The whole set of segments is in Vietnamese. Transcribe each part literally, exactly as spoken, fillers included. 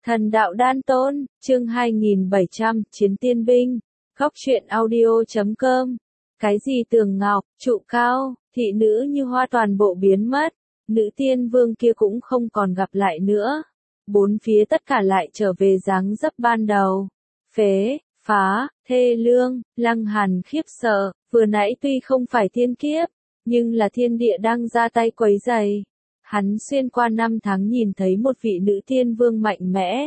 Thần đạo đan tôn, chương hai nghìn bảy trăm, chiến tiên binh, góc truyện audio chấm com. Cái gì tường ngọc, trụ cao, thị nữ như hoa toàn bộ biến mất, nữ tiên vương kia cũng không còn gặp lại nữa. Bốn phía tất cả lại trở về dáng dấp ban đầu. Phế, phá, thê lương, Lăng Hàn khiếp sợ, vừa nãy tuy không phải thiên kiếp, nhưng là thiên địa đang ra tay quấy rầy. Hắn xuyên qua năm tháng nhìn thấy một vị nữ tiên vương mạnh mẽ,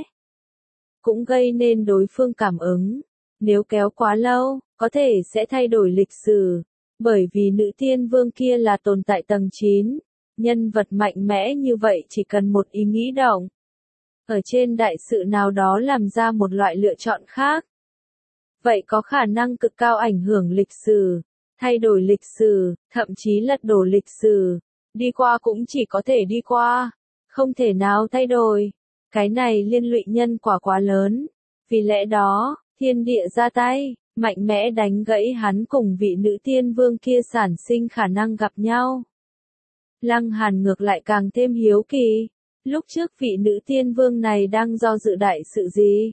cũng gây nên đối phương cảm ứng. Nếu kéo quá lâu, có thể sẽ thay đổi lịch sử, bởi vì nữ tiên vương kia là tồn tại tầng chín, nhân vật mạnh mẽ như vậy chỉ cần một ý nghĩ động, ở trên đại sự nào đó làm ra một loại lựa chọn khác. Vậy có khả năng cực cao ảnh hưởng lịch sử, thay đổi lịch sử, thậm chí lật đổ lịch sử. Đi qua cũng chỉ có thể đi qua, không thể nào thay đổi. Cái này liên lụy nhân quả quá lớn. Vì lẽ đó, thiên địa ra tay, mạnh mẽ đánh gãy hắn cùng vị nữ tiên vương kia sản sinh khả năng gặp nhau. Lăng Hàn ngược lại càng thêm hiếu kỳ. Lúc trước vị nữ tiên vương này đang do dự đại sự gì?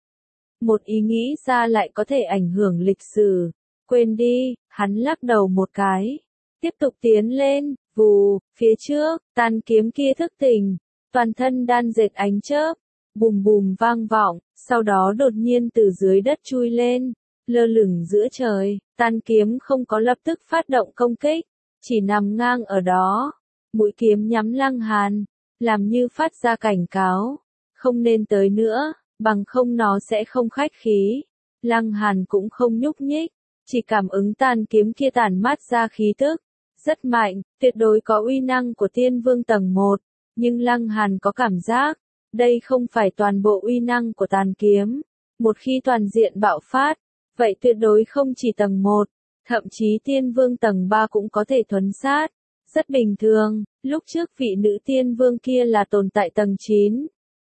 Một ý nghĩ ra lại có thể ảnh hưởng lịch sử. Quên đi, hắn lắc đầu một cái. Tiếp tục tiến lên. Vù, phía trước, tàn kiếm kia thức tỉnh, toàn thân đan dệt ánh chớp, bùm bùm vang vọng, sau đó đột nhiên từ dưới đất chui lên, lơ lửng giữa trời, tàn kiếm không có lập tức phát động công kích, chỉ nằm ngang ở đó, mũi kiếm nhắm Lăng Hàn, làm như phát ra cảnh cáo, không nên tới nữa, bằng không nó sẽ không khách khí. Lăng Hàn cũng không nhúc nhích, chỉ cảm ứng tàn kiếm kia tản mát ra khí tức. Rất mạnh, tuyệt đối có uy năng của tiên vương tầng một, nhưng Lăng Hàn có cảm giác, đây không phải toàn bộ uy năng của tàn kiếm. Một khi toàn diện bạo phát, vậy tuyệt đối không chỉ tầng một, thậm chí tiên vương tầng ba cũng có thể thuấn sát. Rất bình thường, lúc trước vị nữ tiên vương kia là tồn tại tầng chín.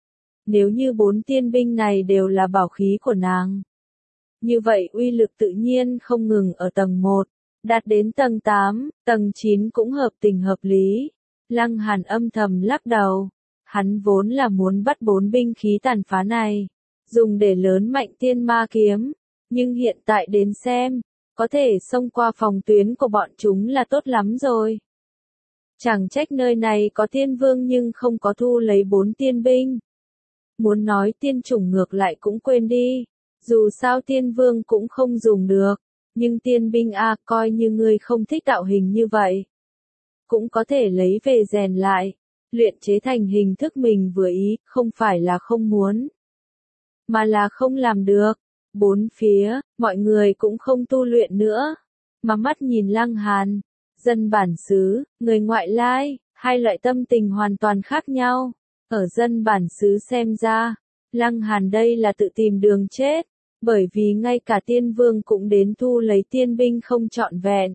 Nếu như bốn tiên binh này đều là bảo khí của nàng, như vậy uy lực tự nhiên không ngừng ở tầng một. Đạt đến tầng tám, tầng chín cũng hợp tình hợp lý. Lăng Hàn âm thầm lắc đầu. Hắn vốn là muốn bắt bốn binh khí tàn phá này, dùng để lớn mạnh tiên ma kiếm. Nhưng hiện tại đến xem, có thể xông qua phòng tuyến của bọn chúng là tốt lắm rồi. Chẳng trách nơi này có tiên vương nhưng không có thu lấy bốn tiên binh. Muốn nói tiên chủng ngược lại cũng quên đi. Dù sao tiên vương cũng không dùng được. Nhưng tiên binh a, coi như ngươi không thích tạo hình như vậy, cũng có thể lấy về rèn lại, luyện chế thành hình thức mình vừa ý, không phải là không muốn, mà là không làm được. Bốn phía, mọi người cũng không tu luyện nữa, mà mắt nhìn Lăng Hàn, dân bản xứ, người ngoại lai, hai loại tâm tình hoàn toàn khác nhau. Ở dân bản xứ xem ra, Lăng Hàn đây là tự tìm đường chết. Bởi vì ngay cả tiên vương cũng đến thu lấy tiên binh không trọn vẹn.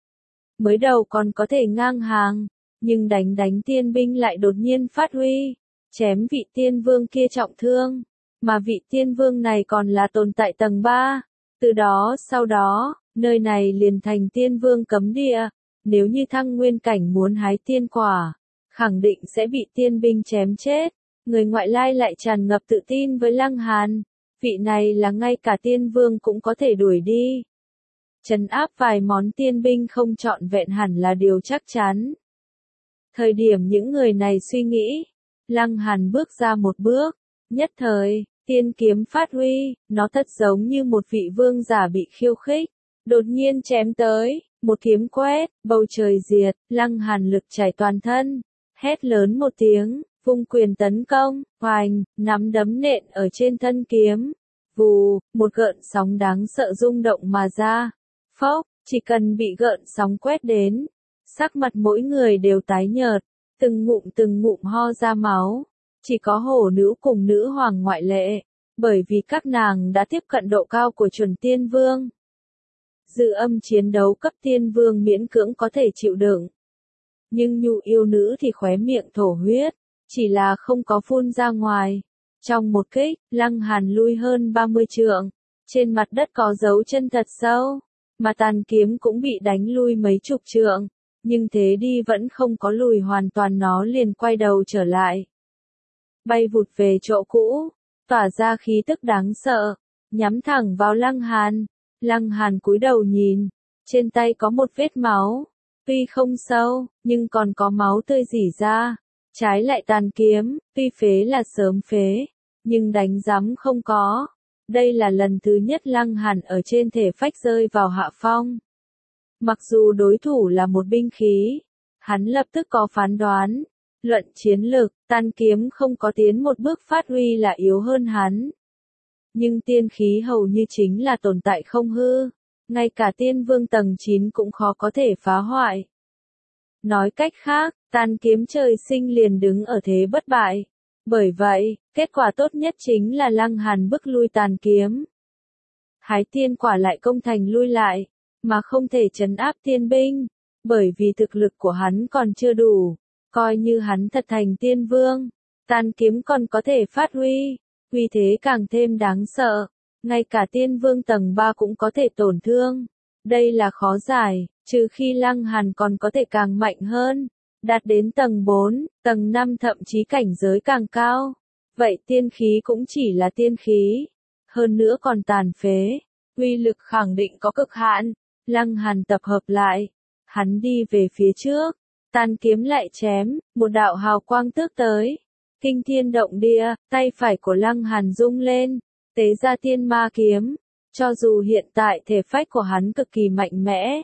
Mới đầu còn có thể ngang hàng, nhưng đánh đánh tiên binh lại đột nhiên phát huy, chém vị tiên vương kia trọng thương, mà vị tiên vương này còn là tồn tại tầng ba. Từ đó sau đó, nơi này liền thành tiên vương cấm địa, nếu như thăng nguyên cảnh muốn hái tiên quả, khẳng định sẽ bị tiên binh chém chết. Người ngoại lai lại tràn ngập tự tin với Lăng Hàn. Vị này là ngay cả tiên vương cũng có thể đuổi đi. Trấn áp vài món tiên binh không trọn vẹn hẳn là điều chắc chắn. Thời điểm những người này suy nghĩ, Lăng Hàn bước ra một bước, nhất thời, tiên kiếm phát huy, nó thật giống như một vị vương giả bị khiêu khích, đột nhiên chém tới, một kiếm quét, bầu trời diệt, Lăng Hàn lực trải toàn thân, hét lớn một tiếng. Vung quyền tấn công, hoành, nắm đấm nện ở trên thân kiếm. Vù, một gợn sóng đáng sợ rung động mà ra. Phốc, chỉ cần bị gợn sóng quét đến, sắc mặt mỗi người đều tái nhợt, từng ngụm từng ngụm ho ra máu. Chỉ có hổ nữ cùng nữ hoàng ngoại lệ, bởi vì các nàng đã tiếp cận độ cao của chuẩn tiên vương. Dư âm chiến đấu cấp tiên vương miễn cưỡng có thể chịu đựng. Nhưng nhu yêu nữ thì khóe miệng thổ huyết. Chỉ là không có phun ra ngoài. Trong một kích, Lăng Hàn lui hơn ba mươi trượng. Trên mặt đất có dấu chân thật sâu. Mà tàn kiếm cũng bị đánh lui mấy chục trượng. Nhưng thế đi vẫn không có lùi hoàn toàn, nó liền quay đầu trở lại. bay vụt về chỗ cũ, tỏa ra khí tức đáng sợ, nhắm thẳng vào Lăng Hàn. Lăng Hàn cúi đầu nhìn, trên tay có một vết máu, tuy không sâu, nhưng còn có máu tươi rỉ ra. Trái lại tàn kiếm, tuy phế là sớm phế, nhưng đánh rắm không có. Đây là lần thứ nhất Lăng Hàn ở trên thể phách rơi vào hạ phong. Mặc dù đối thủ là một binh khí, hắn lập tức có phán đoán. Luận chiến lực, tàn kiếm không có tiến một bước phát huy là yếu hơn hắn. Nhưng tiên khí hầu như chính là tồn tại không hư, ngay cả tiên vương tầng chín cũng khó có thể phá hoại. Nói cách khác, tàn kiếm trời sinh liền đứng ở thế bất bại. Bởi vậy, kết quả tốt nhất chính là Lăng Hàn bức lui tàn kiếm. Hái tiên quả lại công thành lui lại, mà không thể trấn áp tiên binh, bởi vì thực lực của hắn còn chưa đủ. Coi như hắn thật thành tiên vương, tàn kiếm còn có thể phát huy, uy thế càng thêm đáng sợ, ngay cả tiên vương tầng ba cũng có thể tổn thương. Đây là khó giải, trừ khi Lăng Hàn còn có thể càng mạnh hơn, đạt đến tầng bốn, tầng năm thậm chí cảnh giới càng cao. Vậy tiên khí cũng chỉ là tiên khí, hơn nữa còn tàn phế, uy lực khẳng định có cực hạn. Lăng Hàn tập hợp lại, hắn đi về phía trước, tàn kiếm lại chém, một đạo hào quang tước tới. Kinh thiên động địa, tay phải của Lăng Hàn rung lên, tế ra tiên ma kiếm. Cho dù hiện tại thể phách của hắn cực kỳ mạnh mẽ,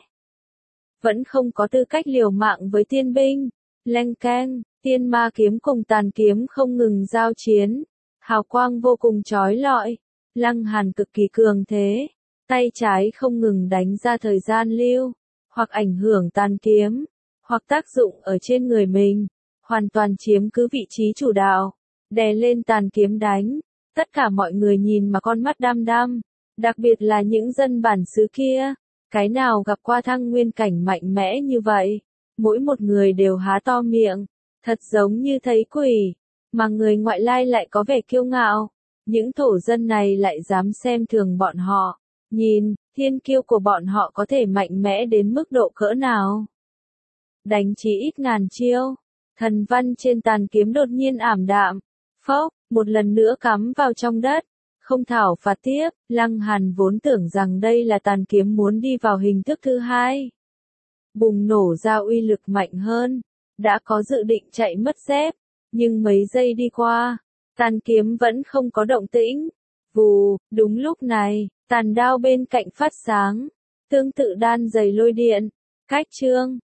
vẫn không có tư cách liều mạng với tiên binh. Leng keng, tiên ma kiếm cùng tàn kiếm không ngừng giao chiến, hào quang vô cùng chói lọi. Lăng Hàn cực kỳ cường thế, tay trái không ngừng đánh ra thời gian lưu, hoặc ảnh hưởng tàn kiếm, hoặc tác dụng ở trên người mình, hoàn toàn chiếm cứ vị trí chủ đạo, đè lên tàn kiếm đánh. Tất cả mọi người nhìn mà con mắt đăm đăm, đặc biệt là những dân bản xứ kia, cái nào gặp qua thăng nguyên cảnh mạnh mẽ như vậy, mỗi một người đều há to miệng, thật giống như thấy quỷ, mà người ngoại lai lại có vẻ kiêu ngạo, những thổ dân này lại dám xem thường bọn họ, nhìn, thiên kiêu của bọn họ có thể mạnh mẽ đến mức độ cỡ nào. Đánh chỉ ít ngàn chiêu, thần văn trên tàn kiếm đột nhiên ảm đạm, phốc, một lần nữa cắm vào trong đất, không thảo phạt tiếp. Lăng Hàn vốn tưởng rằng đây là tàn kiếm muốn đi vào hình thức thứ hai, bùng nổ ra uy lực mạnh hơn, đã có dự định chạy mất dép, nhưng mấy giây đi qua, tàn kiếm vẫn không có động tĩnh. Vù, đúng lúc này, tàn đao bên cạnh phát sáng, tương tự đan dày lôi điện, cách chương.